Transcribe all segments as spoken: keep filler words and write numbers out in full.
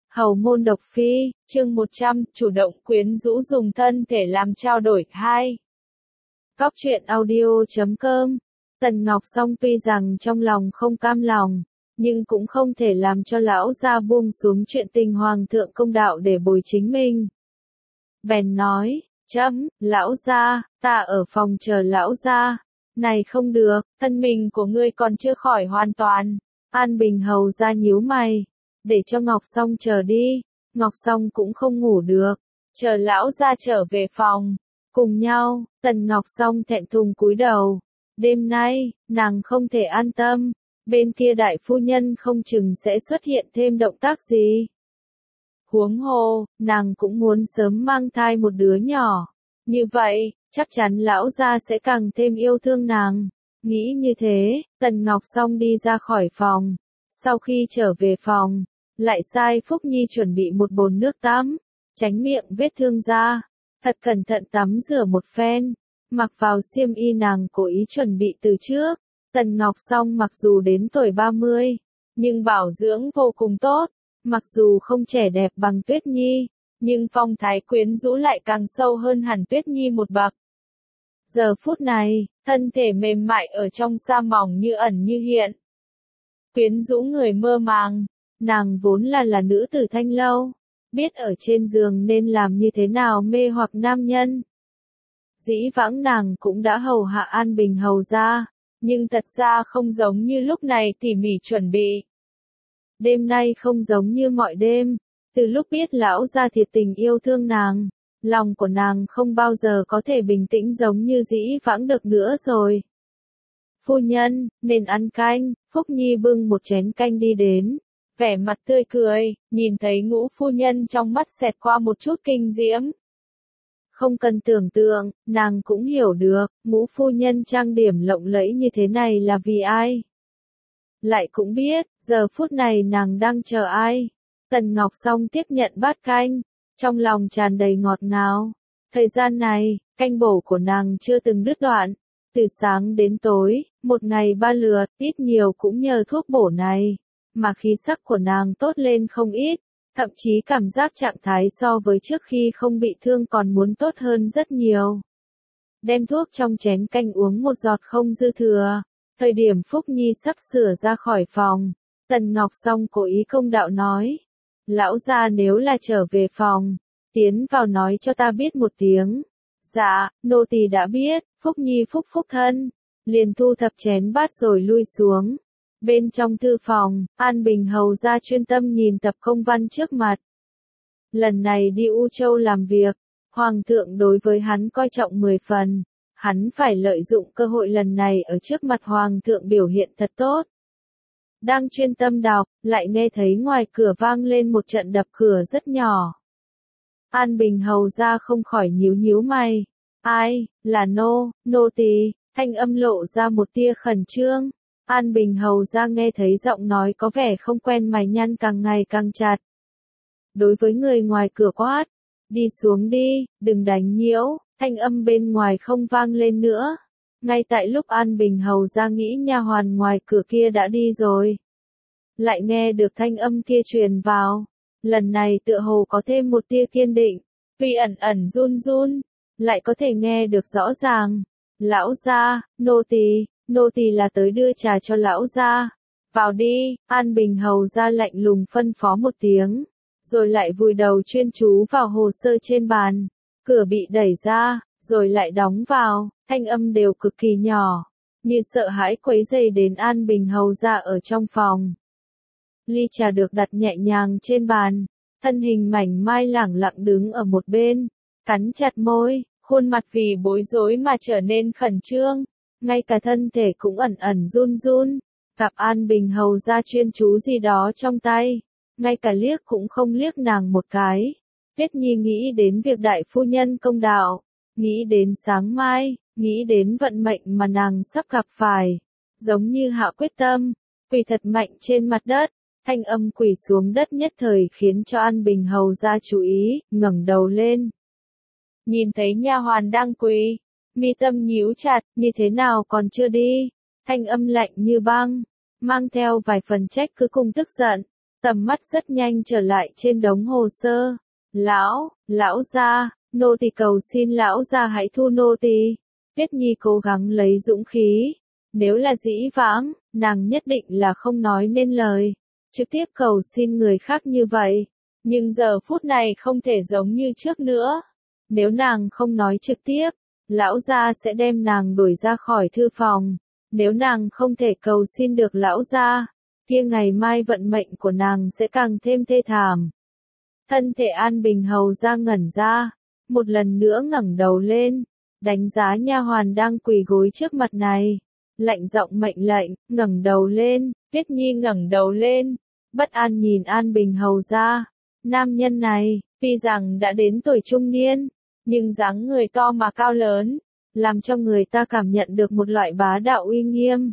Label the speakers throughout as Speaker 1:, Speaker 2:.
Speaker 1: Hầu môn độc phi, chương một trăm, chủ động quyến rũ dùng thân thể làm trao đổi. hai. Cóc truyện audio chấm com. Tần Ngọc Song tuy rằng trong lòng không cam lòng, nhưng cũng không thể làm cho lão gia buông xuống chuyện tình hoàng thượng công đạo để bồi chính mình. Bèn nói, chấm, lão gia, ta ở phòng chờ lão gia. Này không được, thân mình của ngươi còn chưa khỏi hoàn toàn. An Bình hầu ra nhíu mày. Để cho Ngọc Song chờ đi. Ngọc Song cũng không ngủ được. Chờ lão gia trở về phòng. Cùng nhau, Tần Ngọc Song thẹn thùng cúi đầu. Đêm nay, nàng không thể an tâm. Bên kia đại phu nhân không chừng sẽ xuất hiện thêm động tác gì. Huống hồ, nàng cũng muốn sớm mang thai một đứa nhỏ. Như vậy, chắc chắn lão gia sẽ càng thêm yêu thương nàng. Nghĩ như thế, Tần Ngọc Song đi ra khỏi phòng. Sau khi trở về phòng, lại sai Phúc Nhi chuẩn bị một bồn nước tắm, tránh miệng vết thương ra. Thật cẩn thận tắm rửa một phen, mặc vào xiêm y nàng cố ý chuẩn bị từ trước. Tần Ngọc Song mặc dù đến tuổi ba mươi, nhưng bảo dưỡng vô cùng tốt. Mặc dù không trẻ đẹp bằng Tuyết Nhi, nhưng phong thái quyến rũ lại càng sâu hơn hẳn Tuyết Nhi một bậc. Giờ phút này, thân thể mềm mại ở trong sa mỏng như ẩn như hiện. Quyến rũ người mơ màng, nàng vốn là là nữ tử thanh lâu, biết ở trên giường nên làm như thế nào mê hoặc nam nhân. Dĩ vãng nàng cũng đã hầu hạ An Bình hầu ra, nhưng thật ra không giống như lúc này tỉ mỉ chuẩn bị. Đêm nay không giống như mọi đêm, từ lúc biết lão gia thiệt tình yêu thương nàng, lòng của nàng không bao giờ có thể bình tĩnh giống như dĩ vãng được nữa rồi. Phu nhân, nên ăn canh. Phúc Nhi bưng một chén canh đi đến, vẻ mặt tươi cười, nhìn thấy Ngũ phu nhân trong mắt xẹt qua một chút kinh diễm. Không cần tưởng tượng, nàng cũng hiểu được, Ngũ phu nhân trang điểm lộng lẫy như thế này là vì ai. Lại cũng biết, giờ phút này nàng đang chờ ai. Tần Ngọc Song tiếp nhận bát canh, trong lòng tràn đầy ngọt ngào. Thời gian này, canh bổ của nàng chưa từng đứt đoạn. Từ sáng đến tối, một ngày ba lượt, ít nhiều cũng nhờ thuốc bổ này, mà khí sắc của nàng tốt lên không ít, thậm chí cảm giác trạng thái so với trước khi không bị thương còn muốn tốt hơn rất nhiều. Đem thuốc trong chén canh uống một giọt không dư thừa, thời điểm Phúc Nhi sắp sửa ra khỏi phòng, Tần Ngọc Song cố ý công đạo nói, lão gia nếu là trở về phòng, tiến vào nói cho ta biết một tiếng. Dạ, nô tỳ đã biết. Phúc Nhi phúc phúc thân, liền thu thập chén bát rồi lui xuống. Bên trong thư phòng, An Bình hầu ra chuyên tâm nhìn tập công văn trước mặt. Lần này đi U Châu làm việc, Hoàng thượng đối với hắn coi trọng mười phần. Hắn phải lợi dụng cơ hội lần này ở trước mặt Hoàng thượng biểu hiện thật tốt. Đang chuyên tâm đọc, lại nghe thấy ngoài cửa vang lên một trận đập cửa rất nhỏ. An Bình hầu ra không khỏi nhíu nhíu mày. Ai, là nô, nô tỳ, thanh âm lộ ra một tia khẩn trương. An Bình hầu ra nghe thấy giọng nói có vẻ không quen mày nhăn càng ngày càng chặt. Đối với người ngoài cửa quát, đi xuống đi, đừng đánh nhiễu, thanh âm bên ngoài không vang lên nữa. Ngay tại lúc An Bình hầu ra nghĩ nha hoàn ngoài cửa kia đã đi rồi. Lại nghe được thanh âm kia truyền vào. Lần này tựa hồ có thêm một tia kiên định, tuy ẩn ẩn run run, lại có thể nghe được rõ ràng. Lão gia, nô tỳ, nô tỳ là tới đưa trà cho lão gia. Vào đi. An Bình hầu ra lạnh lùng phân phó một tiếng, rồi lại vùi đầu chuyên chú vào hồ sơ trên bàn. Cửa bị đẩy ra, rồi lại đóng vào, thanh âm đều cực kỳ nhỏ, như sợ hãi quấy rầy đến An Bình hầu ra ở trong phòng. Ly trà được đặt nhẹ nhàng trên bàn, thân hình mảnh mai lẳng lặng đứng ở một bên, cắn chặt môi, khuôn mặt vì bối rối mà trở nên khẩn trương, ngay cả thân thể cũng ẩn ẩn run run. Gặp An Bình hầu ra chuyên chú gì đó trong tay, ngay cả liếc cũng không liếc nàng một cái. Tuyết Nhi nghĩ đến việc đại phu nhân công đạo, nghĩ đến sáng mai, nghĩ đến vận mệnh mà nàng sắp gặp phải, giống như hạ quyết tâm, quỳ thật mạnh trên mặt đất. Thanh âm quỳ xuống đất nhất thời khiến cho An Bình hầu ra chú ý, ngẩng đầu lên. Nhìn thấy nha hoàn đang quỳ, mi tâm nhíu chặt, như thế nào còn chưa đi? Thanh âm lạnh như băng, mang theo vài phần trách cứ cùng tức giận. tầm mắt rất nhanh trở lại trên đống hồ sơ. Lão, lão gia, nô tỳ cầu xin lão gia hãy thu nô tỳ. Tuyết Nhi cố gắng lấy dũng khí. Nếu là dĩ vãng, nàng nhất định là không nói nên lời, trực tiếp cầu xin người khác như vậy. Nhưng giờ phút này không thể giống như trước nữa. Nếu nàng không nói trực tiếp, lão gia sẽ đem nàng đuổi ra khỏi thư phòng. Nếu nàng không thể cầu xin được lão gia, kia ngày mai vận mệnh của nàng sẽ càng thêm thê thảm. Thân thể An Bình hầu ra ngẩn ra, một lần nữa ngẩng đầu lên, đánh giá nha hoàn đang quỳ gối trước mặt này, lạnh giọng mệnh lệnh, ngẩng đầu lên. Tuyết Nhi ngẩng đầu lên, bất an nhìn An Bình hầu ra. Nam nhân này, tuy rằng đã đến tuổi trung niên, nhưng dáng người to mà cao lớn, làm cho người ta cảm nhận được một loại bá đạo uy nghiêm.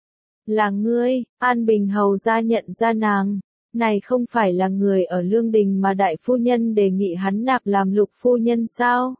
Speaker 1: Là ngươi, An Bình hầu ra nhận ra nàng, này không phải là người ở Lương Đình mà đại phu nhân đề nghị hắn nạp làm lục phu nhân sao?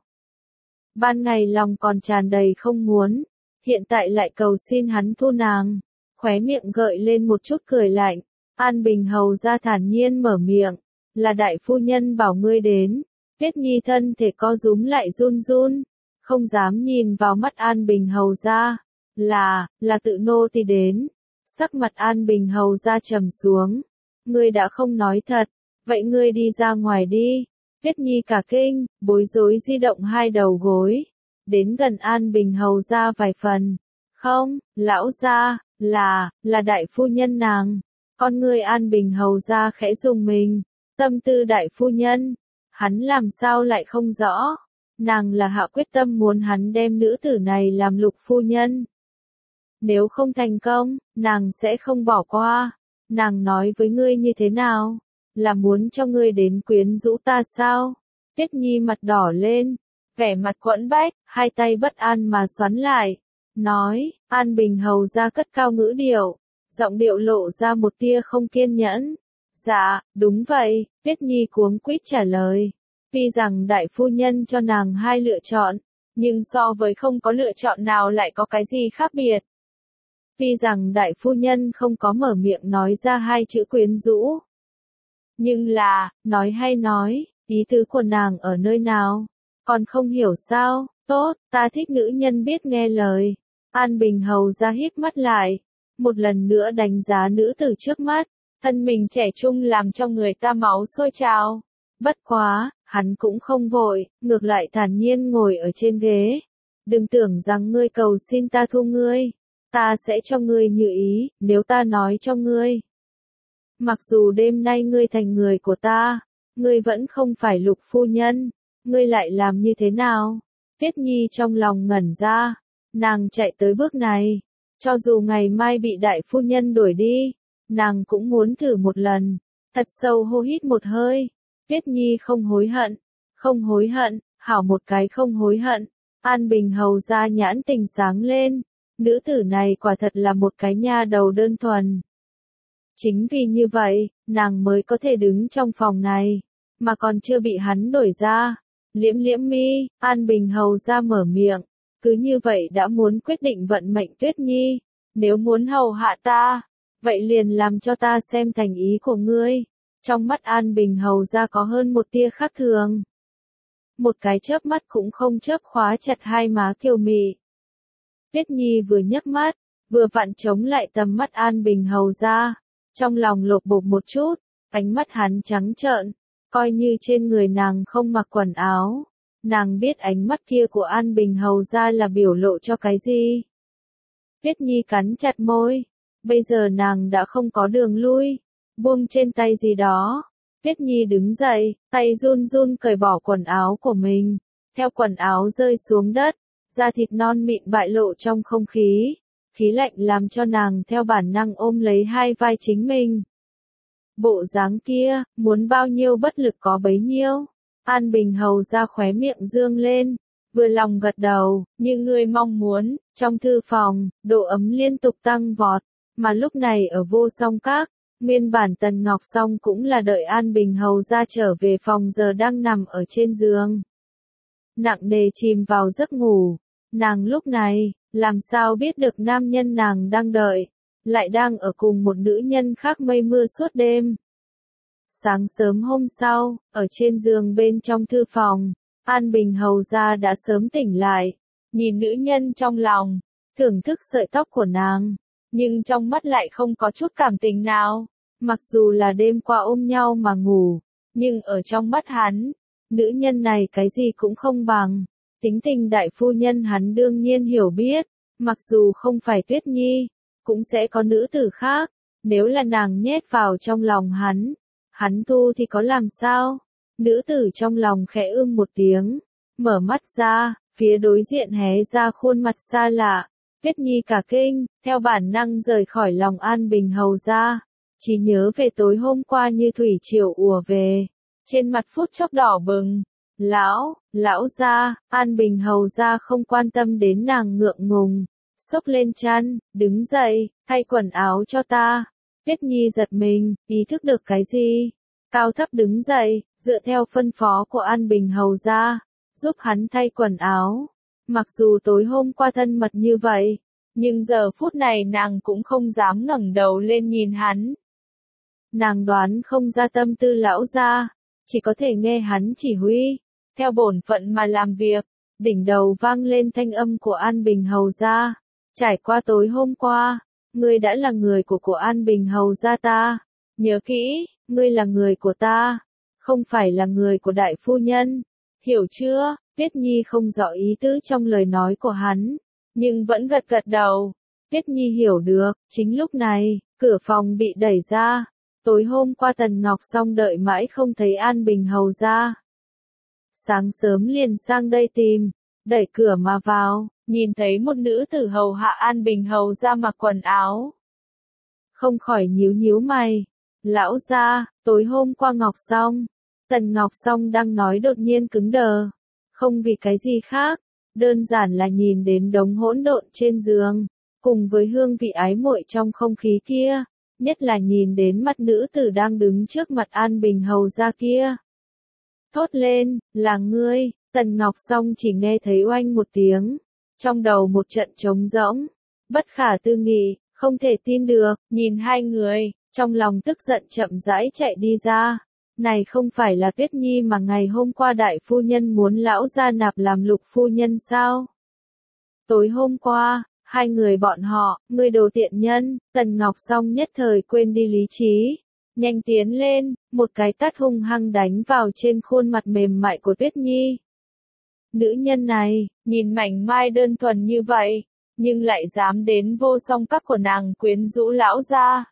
Speaker 1: Ban ngày lòng còn tràn đầy không muốn, hiện tại lại cầu xin hắn thu nàng, khóe miệng gợi lên một chút cười lạnh. An Bình hầu ra thản nhiên mở miệng, là đại phu nhân bảo ngươi đến. Tuyết Nhi thân thể co rúm lại run run, không dám nhìn vào mắt An Bình hầu ra. Là, là tự nô tỳ đến. Sắc mặt An Bình hầu ra trầm xuống. Ngươi đã không nói thật, vậy ngươi đi ra ngoài đi. Tuyết Nhi cả kinh, bối rối di động hai đầu gối, đến gần An Bình hầu ra vài phần. Không, lão gia, là, là đại phu nhân nàng. Con ngươi An Bình hầu ra khẽ rùng mình, tâm tư đại phu nhân, hắn làm sao lại không rõ. Nàng là hạ quyết tâm muốn hắn đem nữ tử này làm lục phu nhân. Nếu không thành công, nàng sẽ không bỏ qua. Nàng nói với ngươi như thế nào? Là muốn cho ngươi đến quyến rũ ta sao? Tuyết Nhi mặt đỏ lên, vẻ mặt quẫn bách, hai tay bất an mà xoắn lại. Nói, An Bình hầu ra cất cao ngữ điệu, giọng điệu lộ ra một tia không kiên nhẫn. Dạ, đúng vậy, Tuyết Nhi cuống quýt trả lời. Tuy rằng đại phu nhân cho nàng hai lựa chọn, nhưng so với không có lựa chọn nào lại có cái gì khác biệt. Tuy rằng đại phu nhân không có mở miệng nói ra hai chữ quyến rũ. Nhưng là, nói hay nói, ý tứ của nàng ở nơi nào? Còn không hiểu sao? Tốt, ta thích nữ nhân biết nghe lời. An Bình hầu ra híp mắt lại, một lần nữa đánh giá nữ tử trước mắt, thân mình trẻ trung làm cho người ta máu sôi trào. Bất quá, hắn cũng không vội, ngược lại thản nhiên ngồi ở trên ghế. Đừng tưởng rằng ngươi cầu xin ta thu ngươi, ta sẽ cho ngươi như ý, nếu ta nói cho ngươi. Mặc dù đêm nay ngươi thành người của ta, ngươi vẫn không phải lục phu nhân, ngươi lại làm như thế nào? Tuyết Nhi trong lòng ngẩn ra, nàng chạy tới bước này, cho dù ngày mai bị đại phu nhân đuổi đi, nàng cũng muốn thử một lần. Thật sâu hô hít một hơi, Tuyết Nhi không hối hận, không hối hận, hảo một cái không hối hận. An Bình hầu ra nhãn tình sáng lên, nữ tử này quả thật là một cái nha đầu đơn thuần. Chính vì như vậy, nàng mới có thể đứng trong phòng này, mà còn chưa bị hắn đuổi ra. Liễm liễm mi, An Bình hầu ra mở miệng, cứ như vậy đã muốn quyết định vận mệnh Tuyết Nhi. Nếu muốn hầu hạ ta, vậy liền làm cho ta xem thành ý của ngươi. Trong mắt An Bình hầu ra có hơn một tia khác thường. Một cái chớp mắt cũng không chớp khóa chặt hai má kiều mị. Tuyết Nhi vừa nhấc mắt, vừa vặn chống lại tầm mắt An Bình hầu ra. Trong lòng lột bột một chút, ánh mắt hắn trắng trợn, coi như trên người nàng không mặc quần áo. Nàng biết ánh mắt kia của An Bình hầu ra là biểu lộ cho cái gì. Tuyết Nhi cắn chặt môi, bây giờ nàng đã không có đường lui, buông trên tay gì đó. Tuyết Nhi đứng dậy, tay run run cởi bỏ quần áo của mình, theo quần áo rơi xuống đất, da thịt non mịn bại lộ trong không khí, khí lạnh làm cho nàng theo bản năng ôm lấy hai vai chính mình. Bộ dáng kia, muốn bao nhiêu bất lực có bấy nhiêu. An Bình hầu ra khóe miệng dương lên, vừa lòng gật đầu, như người mong muốn. Trong thư phòng, độ ấm liên tục tăng vọt, mà lúc này ở Vô Song Các, nguyên bản Tần Ngọc Song cũng là đợi An Bình hầu ra trở về phòng giờ đang nằm ở trên giường. Nặng nề chìm vào giấc ngủ, nàng lúc này, làm sao biết được nam nhân nàng đang đợi, lại đang ở cùng một nữ nhân khác mây mưa suốt đêm. Sáng sớm hôm sau, ở trên giường bên trong thư phòng, An Bình hầu gia đã sớm tỉnh lại, nhìn nữ nhân trong lòng, thưởng thức sợi tóc của nàng, nhưng trong mắt lại không có chút cảm tình nào. Mặc dù là đêm qua ôm nhau mà ngủ, nhưng ở trong mắt hắn, nữ nhân này cái gì cũng không bằng. Tính tình đại phu nhân hắn đương nhiên hiểu biết, mặc dù không phải Tuyết Nhi, cũng sẽ có nữ tử khác, nếu là nàng nhét vào trong lòng hắn, hắn thu thì có làm sao? Nữ tử trong lòng khẽ ưm một tiếng, mở mắt ra, phía đối diện hé ra khuôn mặt xa lạ. Tuyết Nhi cả kinh, theo bản năng rời khỏi lòng An Bình hầu gia, chỉ nhớ về tối hôm qua như thủy triều ùa về, trên mặt phút chốc đỏ bừng. Lão, lão gia, An Bình hầu gia không quan tâm đến nàng ngượng ngùng, xốc lên chăn, đứng dậy, thay quần áo cho ta. Tuyết Nhi giật mình, ý thức được cái gì? Cao thấp đứng dậy, dựa theo phân phó của An Bình hầu gia, giúp hắn thay quần áo. Mặc dù tối hôm qua thân mật như vậy, nhưng giờ phút này nàng cũng không dám ngẩng đầu lên nhìn hắn. Nàng đoán không ra tâm tư lão gia, chỉ có thể nghe hắn chỉ huy, theo bổn phận mà làm việc. Đỉnh đầu vang lên thanh âm của An Bình hầu gia. Trải qua tối hôm qua, ngươi đã là người của của An Bình hầu gia ta. Nhớ kỹ, ngươi là người của ta, không phải là người của đại phu nhân. Hiểu chưa? Tuyết Nhi không rõ ý tứ trong lời nói của hắn, nhưng vẫn gật gật đầu. Tuyết Nhi hiểu được, chính lúc này, cửa phòng bị đẩy ra. Tối hôm qua Tần Ngọc Song đợi mãi không thấy An Bình hầu gia. Sáng sớm liền sang đây tìm, đẩy cửa mà vào, nhìn thấy một nữ tử hầu hạ An Bình hầu gia mặc quần áo. Không khỏi nhíu nhíu mày. Lão gia, tối hôm qua Ngọc Song, Tần Ngọc Song đang nói đột nhiên cứng đờ. Không vì cái gì khác, đơn giản là nhìn đến đống hỗn độn trên giường, cùng với hương vị ái muội trong không khí kia, nhất là nhìn đến mặt nữ tử đang đứng trước mặt An Bình hầu gia kia. Thốt lên, là ngươi. Tần Ngọc Song chỉ nghe thấy oanh một tiếng, trong đầu một trận trống rỗng, bất khả tư nghị, không thể tin được, nhìn hai người, trong lòng tức giận chậm rãi chạy đi ra. Này không phải là Tuyết Nhi mà ngày hôm qua đại phu nhân muốn lão gia nạp làm lục phu nhân sao? Tối hôm qua, hai người bọn họ, người đồ tiện nhân. Tần Ngọc Song nhất thời quên đi lý trí, nhanh tiến lên, một cái tát hung hăng đánh vào trên khuôn mặt mềm mại của Tuyết Nhi. Nữ nhân này, nhìn mảnh mai đơn thuần như vậy, nhưng lại dám đến vô song các của nàng quyến rũ lão gia.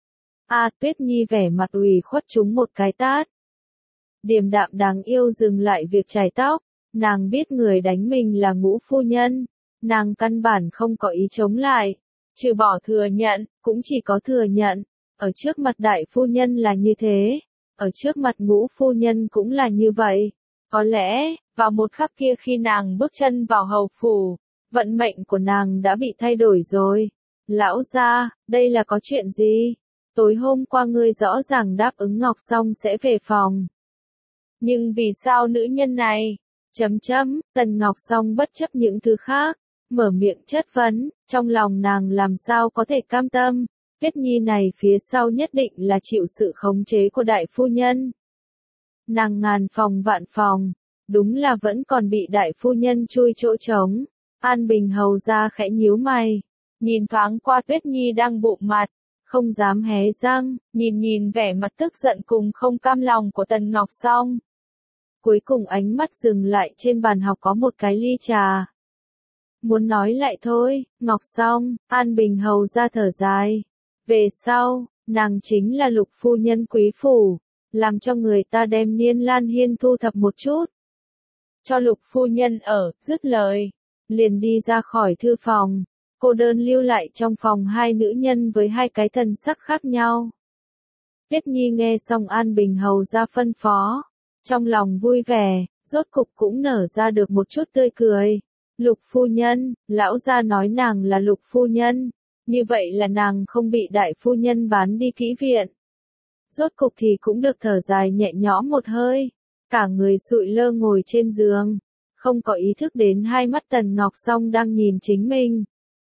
Speaker 1: A Tuyết Nhi vẻ mặt ủy khuất trúng một cái tát. Điềm đạm đáng yêu dừng lại việc chải tóc, nàng biết người đánh mình là Ngũ phu nhân, nàng căn bản không có ý chống lại, trừ bỏ thừa nhận, cũng chỉ có thừa nhận, ở trước mặt đại phu nhân là như thế, ở trước mặt Ngũ phu nhân cũng là như vậy. Có lẽ, vào một khắc kia khi nàng bước chân vào hầu phủ, vận mệnh của nàng đã bị thay đổi rồi. Lão gia, đây là có chuyện gì? Tối hôm qua ngươi rõ ràng đáp ứng Ngọc Song sẽ về phòng. Nhưng vì sao nữ nhân này? Chấm chấm, Tần Ngọc Song bất chấp những thứ khác, mở miệng chất vấn, trong lòng nàng làm sao có thể cam tâm. Tuyết Nhi này phía sau nhất định là chịu sự khống chế của đại phu nhân. Nàng ngàn phòng vạn phòng, đúng là vẫn còn bị đại phu nhân chui chỗ trống. An Bình hầu gia khẽ nhíu mày, nhìn thoáng qua Tuyết Nhi đang bụng mặt, không dám hé răng, nhìn nhìn vẻ mặt tức giận cùng không cam lòng của Tần Ngọc Song. Cuối cùng ánh mắt dừng lại trên bàn học có một cái ly trà. Muốn nói lại thôi, Ngọc Song. An Bình hầu gia thở dài. Về sau, nàng chính là lục phu nhân quý phủ, làm cho người ta đem Niên Lan Hiên thu thập một chút. Cho lục phu nhân ở, dứt lời, liền đi ra khỏi thư phòng, cô đơn lưu lại trong phòng hai nữ nhân với hai cái thần sắc khác nhau. Tuyết Nhi nghe xong An Bình hầu gia phân phó, trong lòng vui vẻ, rốt cục cũng nở ra được một chút tươi cười. Lục phu nhân, lão gia nói nàng là lục phu nhân, như vậy là nàng không bị đại phu nhân bán đi kỹ viện. Rốt cục thì cũng được thở dài nhẹ nhõm một hơi, cả người sụi lơ ngồi trên giường, không có ý thức đến hai mắt Tần Ngọc Song đang nhìn chính mình.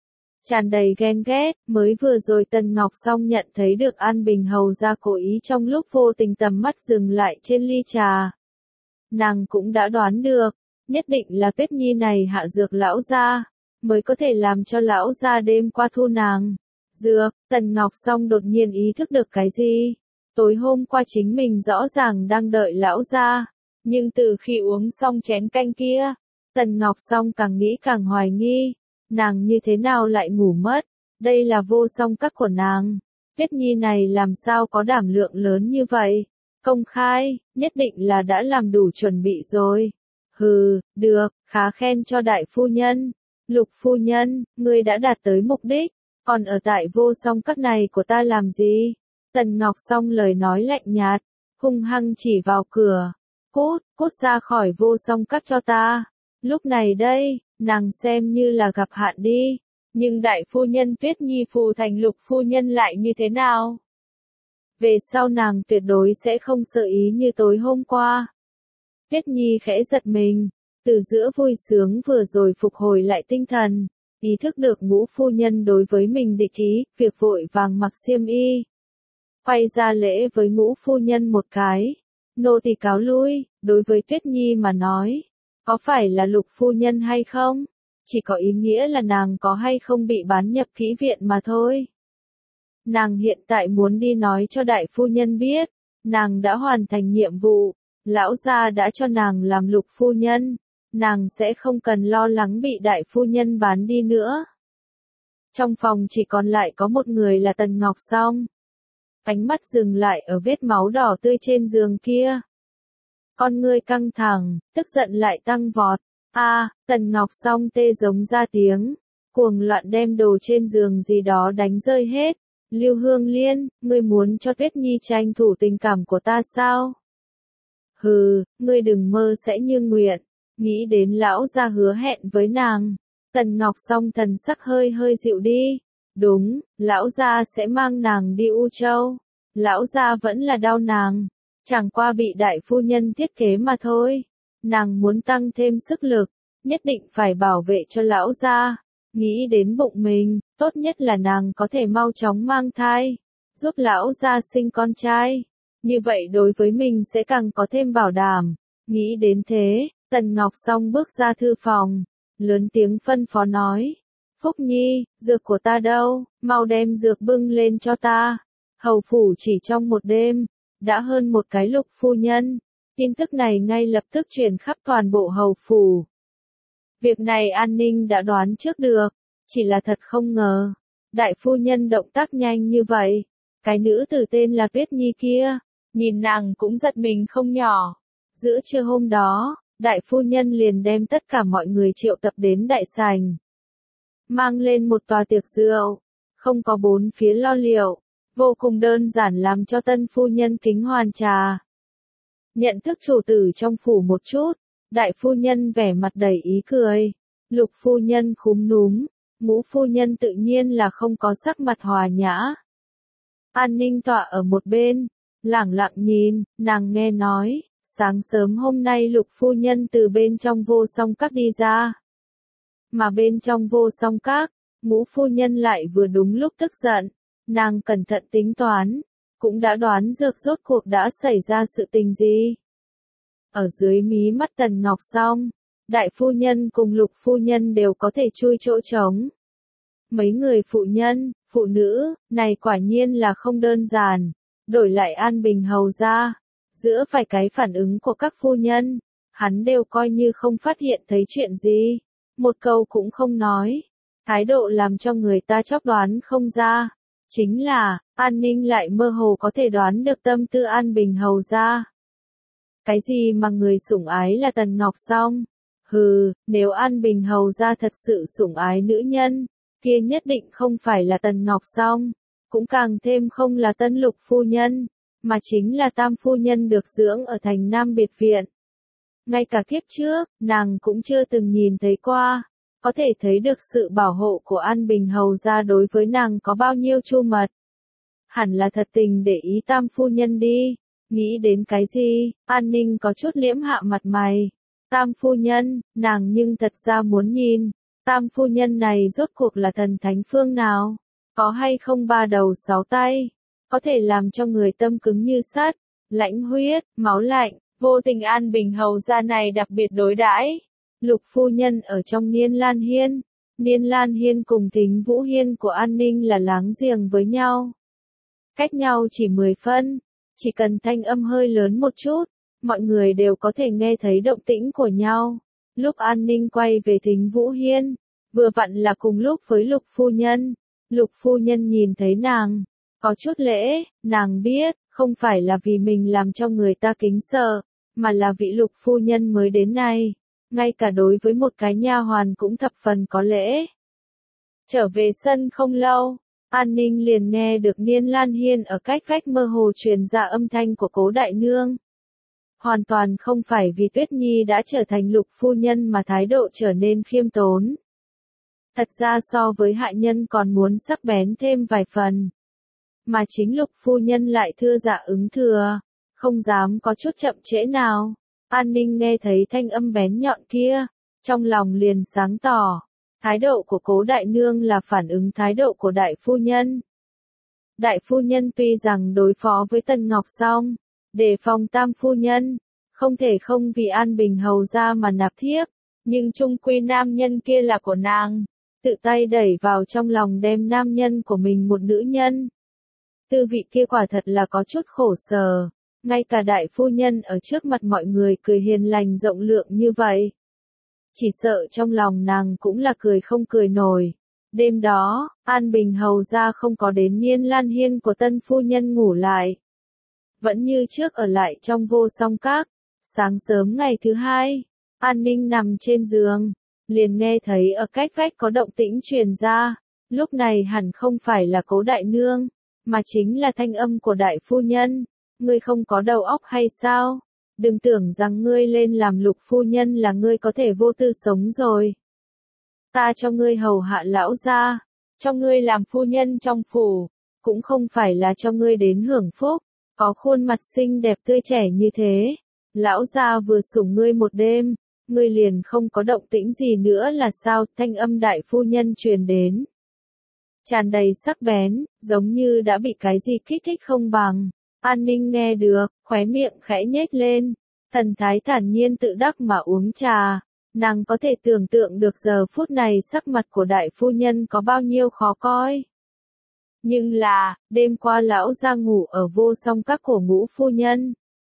Speaker 1: tràn đầy ghen ghét, mới vừa rồi Tần Ngọc Song nhận thấy được An Bình hầu ra cố ý trong lúc vô tình tầm mắt dừng lại trên ly trà. Nàng cũng đã đoán được, nhất định là Tuyết Nhi này hạ dược lão gia, mới có thể làm cho lão gia đêm qua thu nàng. Dược, Tần Ngọc Song đột nhiên ý thức được cái gì? Tối hôm qua chính mình rõ ràng đang đợi lão gia, nhưng từ khi uống xong chén canh kia, Tần Ngọc Song càng nghĩ càng hoài nghi, nàng như thế nào lại ngủ mất, đây là vô song các của nàng. Tuyết Nhi này làm sao có đảm lượng lớn như vậy? Công khai, nhất định là đã làm đủ chuẩn bị rồi. Hừ, được, khá khen cho đại phu nhân. Lục phu nhân, ngươi đã đạt tới mục đích, còn ở tại vô song các này của ta làm gì? Tần Ngọc Song lời nói lạnh nhạt, hung hăng chỉ vào cửa. Cút, cút ra khỏi vô song các cho ta. Lúc này đây, nàng xem như là gặp hạn đi. Nhưng đại phu nhân Tuyết Nhi phù thành lục phu nhân lại như thế nào? Về sau nàng tuyệt đối sẽ không sợ ý như tối hôm qua. Tuyết Nhi khẽ giật mình, từ giữa vui sướng vừa rồi phục hồi lại tinh thần, ý thức được ngũ phu nhân đối với mình địch ý, việc vội vàng mặc xiêm y. Quay ra lễ với ngũ phu nhân một cái, nô tỳ cáo lui, đối với Tuyết Nhi mà nói, có phải là lục phu nhân hay không? Chỉ có ý nghĩa là nàng có hay không bị bán nhập kỹ viện mà thôi. Nàng hiện tại muốn đi nói cho đại phu nhân biết, nàng đã hoàn thành nhiệm vụ, lão gia đã cho nàng làm lục phu nhân, nàng sẽ không cần lo lắng bị đại phu nhân bán đi nữa. Trong phòng chỉ còn lại có một người là Tần Ngọc Song. Ánh mắt dừng lại ở vết máu đỏ tươi trên giường kia. Con ngươi căng thẳng, tức giận lại tăng vọt. A, à, Tần Ngọc Song tê giống ra tiếng, cuồng loạn đem đồ trên giường gì đó đánh rơi hết. Lưu Hương Liên, ngươi muốn cho Tuyết Nhi tranh thủ tình cảm của ta sao? Hừ, ngươi đừng mơ sẽ như nguyện. Nghĩ đến lão gia hứa hẹn với nàng, Tần Ngọc Song thần sắc hơi hơi dịu đi. Đúng, lão gia sẽ mang nàng đi U Châu. Lão gia vẫn là đau nàng, chẳng qua bị đại phu nhân thiết kế mà thôi. Nàng muốn tăng thêm sức lực, nhất định phải bảo vệ cho lão gia. Nghĩ đến bụng mình, tốt nhất là nàng có thể mau chóng mang thai, giúp lão gia sinh con trai. Như vậy đối với mình sẽ càng có thêm bảo đảm. Nghĩ đến thế, Tần Ngọc Song bước ra thư phòng, lớn tiếng phân phó nói. Phúc Nhi, dược của ta đâu, mau đem dược bưng lên cho ta. Hầu phủ chỉ trong một đêm, đã hơn một cái lục phu nhân. Tin tức này ngay lập tức truyền khắp toàn bộ hầu phủ. Việc này An Ninh đã đoán trước được, chỉ là thật không ngờ. Đại phu nhân động tác nhanh như vậy, cái nữ tử tên là Tuyết Nhi kia, nhìn nàng cũng giật mình không nhỏ. Giữa trưa hôm đó, đại phu nhân liền đem tất cả mọi người triệu tập đến đại sảnh. Mang lên một tòa tiệc rượu, không có bốn phía lo liệu, vô cùng đơn giản làm cho tân phu nhân kính hoàn trà. Nhận thức chủ tử trong phủ một chút, đại phu nhân vẻ mặt đầy ý cười, lục phu nhân khúm núm, ngũ phu nhân tự nhiên là không có sắc mặt hòa nhã. An Ninh tọa ở một bên, lẳng lặng nhìn, nàng nghe nói, sáng sớm hôm nay lục phu nhân từ bên trong vô song các đi ra. Mà bên trong vô song các, ngũ phu nhân lại vừa đúng lúc tức giận, nàng cẩn thận tính toán, cũng đã đoán được rốt cuộc đã xảy ra sự tình gì. Ở dưới mí mắt Tần Ngọc Song, đại phu nhân cùng lục phu nhân đều có thể chui chỗ trống. Mấy người phụ nhân, phụ nữ, này quả nhiên là không đơn giản, đổi lại An Bình hầu ra, giữa vài cái phản ứng của các phu nhân, hắn đều coi như không phát hiện thấy chuyện gì, một câu cũng không nói, thái độ làm cho người ta chóc đoán không ra. Chính là, An Ninh lại mơ hồ có thể đoán được tâm tư An Bình hầu ra. Cái gì mà người sủng ái là Tần Ngọc Song? Hừ, nếu An Bình hầu ra thật sự sủng ái nữ nhân, kia nhất định không phải là Tần Ngọc Song, cũng càng thêm không là tân lục phu nhân, mà chính là tam phu nhân được dưỡng ở thành Nam Biệt Viện. Ngay cả kiếp trước, nàng cũng chưa từng nhìn thấy qua. Có thể thấy được sự bảo hộ của An Bình hầu ra đối với nàng có bao nhiêu chu mật. Hẳn là thật tình để ý tam phu nhân đi. Nghĩ đến cái gì, An Ninh có chút liễm hạ mặt mày. Tam phu nhân, nàng nhưng thật ra muốn nhìn. Tam phu nhân này rốt cuộc là thần thánh phương nào? Có hay không ba đầu sáu tay? Có thể làm cho người tâm cứng như sắt, lãnh huyết, máu lạnh, vô tình An Bình hầu gia này đặc biệt đối đãi. Lục phu nhân ở trong Niên Lan Hiên. Niên Lan Hiên cùng Thính Vũ Hiên của An Ninh là láng giềng với nhau. Cách nhau chỉ mười phân, chỉ cần thanh âm hơi lớn một chút, mọi người đều có thể nghe thấy động tĩnh của nhau. Lúc An Ninh quay về Thính Vũ Hiên, vừa vặn là cùng lúc với Lục phu nhân. Lục phu nhân nhìn thấy nàng, có chút lễ, nàng biết, không phải là vì mình làm cho người ta kính sợ, mà là vị Lục phu nhân mới đến này, ngay cả đối với một cái nha hoàn cũng thập phần có lễ. Trở về sân không lâu, An Ninh liền nghe được Niên Lan Hiên ở cách vách mơ hồ truyền ra âm thanh của Cố đại nương. Hoàn toàn không phải vì Tuyết Nhi đã trở thành Lục phu nhân mà thái độ trở nên khiêm tốn. Thật ra so với hạ nhân còn muốn sắc bén thêm vài phần. Mà chính Lục phu nhân lại thưa dạ ứng thừa, không dám có chút chậm trễ nào. An Ninh nghe thấy thanh âm bén nhọn kia, trong lòng liền sáng tỏ. Thái độ của Cố đại nương là phản ứng thái độ của đại phu nhân. Đại phu nhân tuy rằng đối phó với Tần Ngọc xong, đề phòng tam phu nhân, không thể không vì An Bình hầu ra mà nạp thiếp, nhưng chung quy nam nhân kia là của nàng, tự tay đẩy vào trong lòng đem nam nhân của mình một nữ nhân. Tư vị kia quả thật là có chút khổ sở, ngay cả đại phu nhân ở trước mặt mọi người cười hiền lành rộng lượng như vậy. Chỉ sợ trong lòng nàng cũng là cười không cười nổi. Đêm đó, An Bình hầu ra không có đến Niên Lan Hiên của tân phu nhân ngủ lại. Vẫn như trước ở lại trong Vô Song Các. Sáng sớm ngày thứ hai, An Ninh nằm trên giường, liền nghe thấy ở cách vách có động tĩnh truyền ra. Lúc này hẳn không phải là Cố đại nương, mà chính là thanh âm của đại phu nhân. Ngươi không có đầu óc hay sao? Đừng tưởng rằng ngươi lên làm Lục phu nhân là ngươi có thể vô tư sống rồi. Ta cho ngươi hầu hạ lão gia, cho ngươi làm phu nhân trong phủ, cũng không phải là cho ngươi đến hưởng phúc, có khuôn mặt xinh đẹp tươi trẻ như thế. Lão gia vừa sủng ngươi một đêm, ngươi liền không có động tĩnh gì nữa là sao? Thanh âm đại phu nhân truyền đến, tràn đầy sắc bén, giống như đã bị cái gì kích thích không bằng. An Ninh nghe được, khóe miệng khẽ nhếch lên, thần thái thản nhiên tự đắc mà uống trà. Nàng có thể tưởng tượng được giờ phút này sắc mặt của đại phu nhân có bao nhiêu khó coi. Nhưng là, đêm qua lão ra ngủ ở Vô Song Các của Ngũ phu nhân.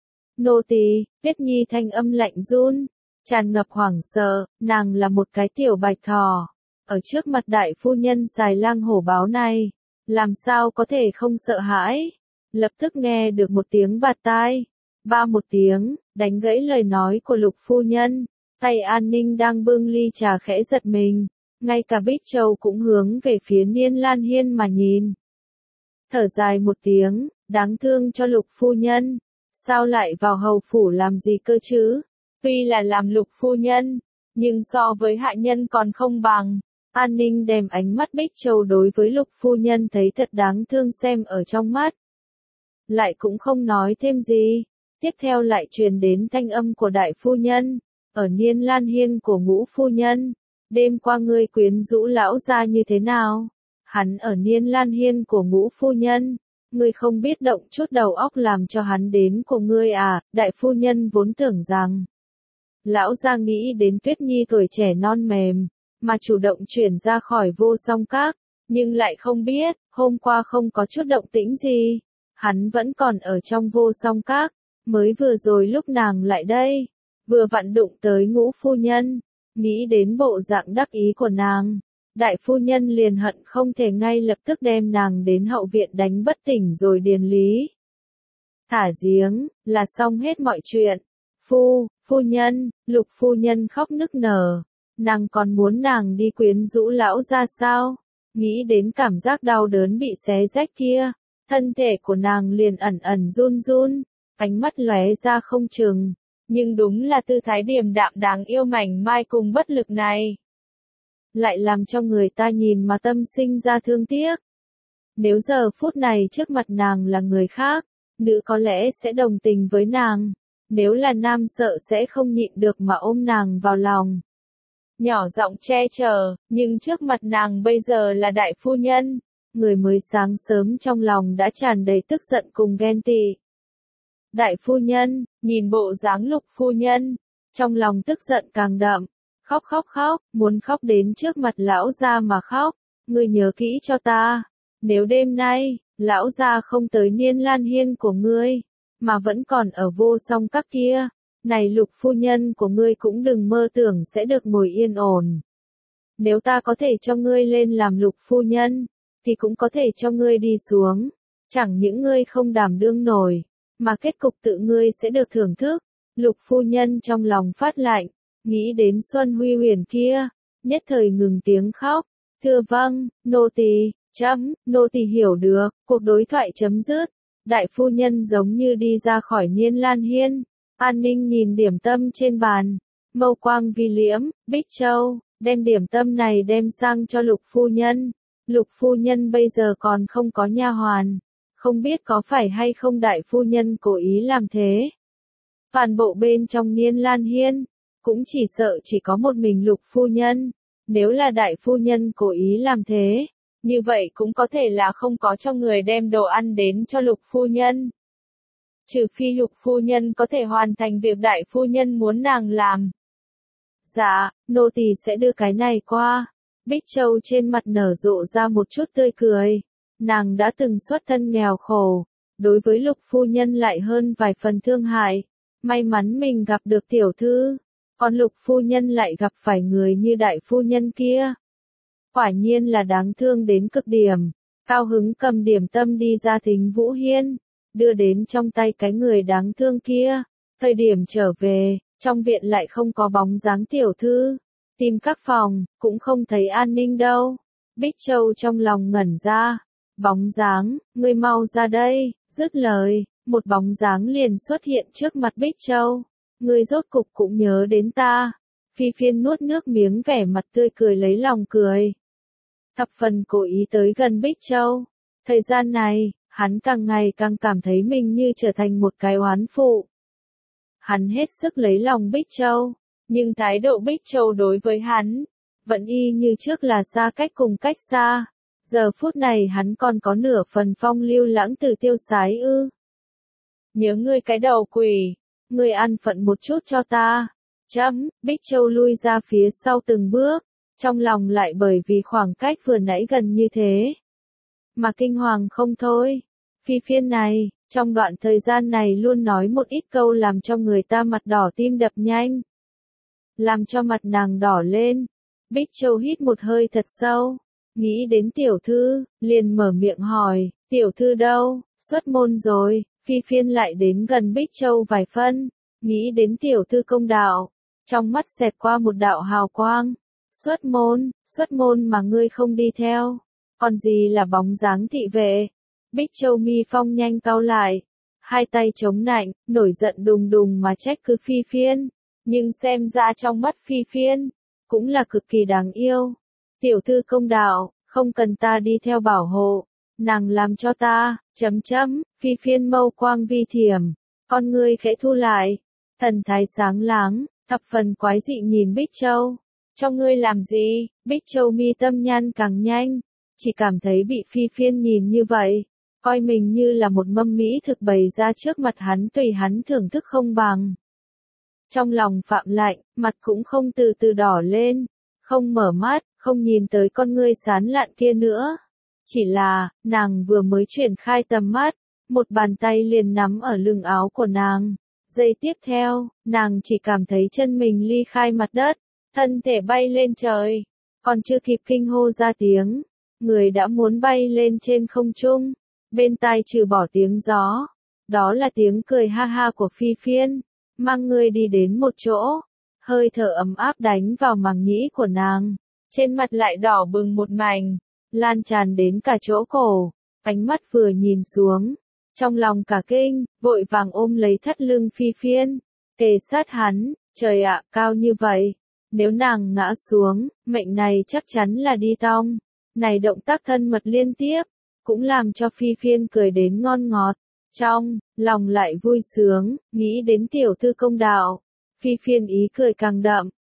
Speaker 1: Nô tỳ, Tuyết Nhi thanh âm lạnh run, tràn ngập hoảng sợ, nàng là một cái tiểu bạch thỏ. Ở trước mặt đại phu nhân xài lang hổ báo này, làm sao có thể không sợ hãi. Lập tức nghe được một tiếng bạt tai, ba một tiếng, đánh gãy lời nói của Lục phu nhân. Tay An Ninh đang bưng ly trà khẽ giật mình, ngay cả Bích Châu cũng hướng về phía Niên Lan Hiên mà nhìn. Thở dài một tiếng, đáng thương cho Lục phu nhân, sao lại vào hầu phủ làm gì cơ chứ? Tuy là làm Lục phu nhân, nhưng so với hạ nhân còn không bằng. An Ninh đem ánh mắt Bích Châu đối với Lục phu nhân thấy thật đáng thương xem ở trong mắt. Lại cũng không nói thêm gì, tiếp theo lại truyền đến thanh âm của đại phu nhân. Ở Niên Lan Hiên của Ngũ phu nhân, đêm qua ngươi quyến rũ lão gia như thế nào? Hắn ở Niên Lan Hiên của Ngũ phu nhân, ngươi không biết động chút đầu óc làm cho hắn đến của ngươi à? Đại phu nhân vốn tưởng rằng lão gia nghĩ đến Tuyết Nhi tuổi trẻ non mềm, mà chủ động chuyển ra khỏi Vô Song Các, nhưng lại không biết, hôm qua không có chút động tĩnh gì, hắn vẫn còn ở trong Vô Song Các, mới vừa rồi lúc nàng lại đây, vừa vặn đụng tới Ngũ phu nhân, nghĩ đến bộ dạng đắc ý của nàng, đại phu nhân liền hận không thể ngay lập tức đem nàng đến hậu viện đánh bất tỉnh rồi điền lý. Thả giếng, là xong hết mọi chuyện. Phu, phu nhân, Lục phu nhân khóc nức nở, nàng còn muốn nàng đi quyến rũ lão ra sao? Nghĩ đến cảm giác đau đớn bị xé rách kia, thân thể của nàng liền ẩn ẩn run run, ánh mắt lóe ra không chừng. Nhưng đúng là tư thái điềm đạm đáng yêu mảnh mai cùng bất lực này, lại làm cho người ta nhìn mà tâm sinh ra thương tiếc. Nếu giờ phút này trước mặt nàng là người khác, nữ có lẽ sẽ đồng tình với nàng, nếu là nam sợ sẽ không nhịn được mà ôm nàng vào lòng. nhỏ giọng che chở, nhưng trước mặt nàng bây giờ là đại phu nhân. Người mới sáng sớm trong lòng đã tràn đầy tức giận cùng ghen tị. Đại phu nhân, nhìn bộ dáng Lục phu nhân, trong lòng tức giận càng đậm, khóc khóc khóc, muốn khóc đến trước mặt lão gia mà khóc. Ngươi nhớ kỹ cho ta, nếu đêm nay, lão gia không tới Niên Lan Hiên của ngươi, mà vẫn còn ở Vô Song Các kia, này Lục phu nhân của ngươi cũng đừng mơ tưởng sẽ được ngồi yên ổn. Nếu ta có thể cho ngươi lên làm Lục phu nhân, thì cũng có thể cho ngươi đi xuống, chẳng những ngươi không đảm đương nổi, mà kết cục tự ngươi sẽ được thưởng thức. Lục phu nhân trong lòng phát lạnh, nghĩ đến Xuân Huy Huyền kia, nhất thời ngừng tiếng khóc. Thưa vâng, nô tỳ, chấm, nô tỳ hiểu được. Cuộc đối thoại chấm dứt, đại phu nhân giống như đi ra khỏi Niên Lan Hiên. An Ninh nhìn điểm tâm trên bàn, mâu quang vi liễm. Bích Châu, đem điểm tâm này đem sang cho Lục phu nhân. Lục phu nhân bây giờ còn không có nha hoàn, không biết có phải hay không đại phu nhân cố ý làm thế. Toàn bộ bên trong Niên Lan Hiên, cũng chỉ sợ chỉ có một mình Lục phu nhân. Nếu là đại phu nhân cố ý làm thế, như vậy cũng có thể là không có cho người đem đồ ăn đến cho Lục phu nhân. Trừ phi Lục phu nhân có thể hoàn thành việc đại phu nhân muốn nàng làm. Dạ, nô tỳ sẽ đưa cái này qua. Bích Châu trên mặt nở rộ ra một chút tươi cười. Nàng đã từng xuất thân nghèo khổ, đối với Lục phu nhân lại hơn vài phần thương hại. May mắn mình gặp được tiểu thư, còn Lục phu nhân lại gặp phải người như đại phu nhân kia. Quả nhiên là đáng thương đến cực điểm. Cao hứng cầm điểm tâm đi ra Thính Vũ Hiên, đưa đến trong tay cái người đáng thương kia. Thời điểm trở về, trong viện lại không có bóng dáng tiểu thư. Tìm các phòng, cũng không thấy An Ninh đâu. Bích Châu trong lòng ngẩn ra. Bóng dáng, ngươi mau ra đây. Dứt lời, một bóng dáng liền xuất hiện trước mặt Bích Châu. Ngươi rốt cục cũng nhớ đến ta. Phi Phiên nuốt nước miếng vẻ mặt tươi cười lấy lòng cười. Thập phần cố ý tới gần Bích Châu. Thời gian này, hắn càng ngày càng cảm thấy mình như trở thành một cái oán phụ. Hắn hết sức lấy lòng Bích Châu, nhưng thái độ Bích Châu đối với hắn, vẫn y như trước là xa cách cùng cách xa. Giờ phút này hắn còn có nửa phần phong lưu lãng từ tiêu sái ư. Nhớ ngươi cái đầu quỷ, ngươi ăn phận một chút cho ta. Chấm, Bích Châu lui ra phía sau từng bước, trong lòng lại bởi vì khoảng cách vừa nãy gần như thế. Mà kinh hoàng không thôi. Phi Phiên này, trong đoạn thời gian này luôn nói một ít câu làm cho người ta mặt đỏ tim đập nhanh. Làm cho mặt nàng đỏ lên. Bích Châu hít một hơi thật sâu. Nghĩ đến tiểu thư, liền mở miệng hỏi, tiểu thư đâu, xuất môn rồi. Phi Phiên lại đến gần Bích Châu vài phân. Nghĩ đến tiểu thư công đạo. Trong mắt xẹt qua một đạo hào quang. Xuất môn, xuất môn mà ngươi không đi theo. Còn gì là bóng dáng thị vệ. Bích Châu mi phong nhanh cau lại. Hai tay chống nạnh, nổi giận đùng đùng mà trách cứ Phi Phiên. Nhưng xem ra trong mắt Phi Phiên, cũng là cực kỳ đáng yêu. Tiểu thư công đạo, không cần ta đi theo bảo hộ. Nàng làm cho ta, chấm chấm, Phi Phiên mâu quang vi thiểm. Con ngươi khẽ thu lại. Thần thái sáng láng, thập phần quái dị nhìn Bích Châu. Cho ngươi làm gì? Bích Châu mi tâm nhăn càng nhanh. Chỉ cảm thấy bị Phi Phiên nhìn như vậy. Coi mình như là một mâm mỹ thực bày ra trước mặt hắn tùy hắn thưởng thức không bằng. Trong lòng phạm lạnh, mặt cũng không từ từ đỏ lên. Không mở mắt, không nhìn tới con ngươi sán lạn kia nữa. Chỉ là, nàng vừa mới chuyển khai tầm mắt. Một bàn tay liền nắm ở lưng áo của nàng. Giây tiếp theo, nàng chỉ cảm thấy chân mình ly khai mặt đất. Thân thể bay lên trời. Còn chưa kịp kinh hô ra tiếng. Người đã muốn bay lên trên không trung. Bên tai trừ bỏ tiếng gió. Đó là tiếng cười ha ha của Phi Phiên. Mang người đi đến một chỗ. Hơi thở ấm áp đánh vào màng nhĩ của nàng. Trên mặt lại đỏ bừng một mảnh. Lan tràn đến cả chỗ cổ. Ánh mắt vừa nhìn xuống. Trong lòng cả kinh, vội vàng ôm lấy thắt lưng Phi Phiên. Kề sát hắn. Trời ạ, cao như vậy. Nếu nàng ngã xuống, mệnh này chắc chắn là đi tong. Này động tác thân mật liên tiếp, cũng làm cho Phi Phiên cười đến ngon ngọt. Trong lòng lại vui sướng, nghĩ đến tiểu thư công đạo. Phi Phiên ý cười càng đậm,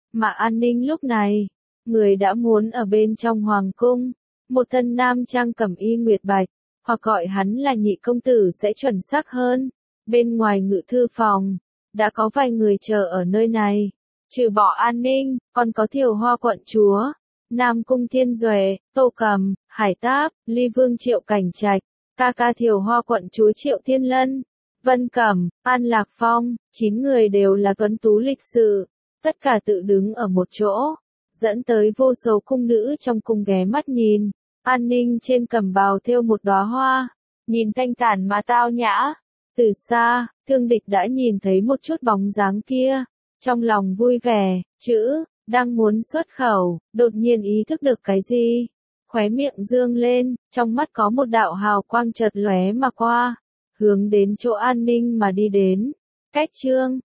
Speaker 1: Mà An Ninh lúc này, người đã muốn ở bên trong hoàng cung, một thân nam trang cẩm y nguyệt bạch, hoặc gọi hắn là nhị công tử sẽ chuẩn xác hơn. Bên ngoài ngự thư phòng, đã có vài người chờ ở nơi này. Trừ bỏ An Ninh, còn có Thiều Hoa quận chúa, Nam Cung Thiên Duệ, Tô Cầm, Hải Táp, Ly Vương Triệu Cảnh Trạch, ca ca Thiều Hoa quận chúa Triệu Thiên Lân, Vân Cẩm, An Lạc Phong, chín người đều là tuấn tú lịch sự, tất cả tự đứng ở một chỗ, dẫn tới vô số cung nữ trong cung ghé mắt nhìn. An Ninh trên cẩm bào thêu một đóa hoa, nhìn thanh thản mà tao nhã. Từ xa, Thương Địch đã nhìn thấy một chút bóng dáng kia, trong lòng vui vẻ, chữ, đang muốn xuất khẩu, đột nhiên ý thức được cái gì. Khóe miệng dương lên, trong mắt có một đạo hào quang chợt lóe mà qua, hướng đến chỗ An Ninh mà đi đến. Cách chương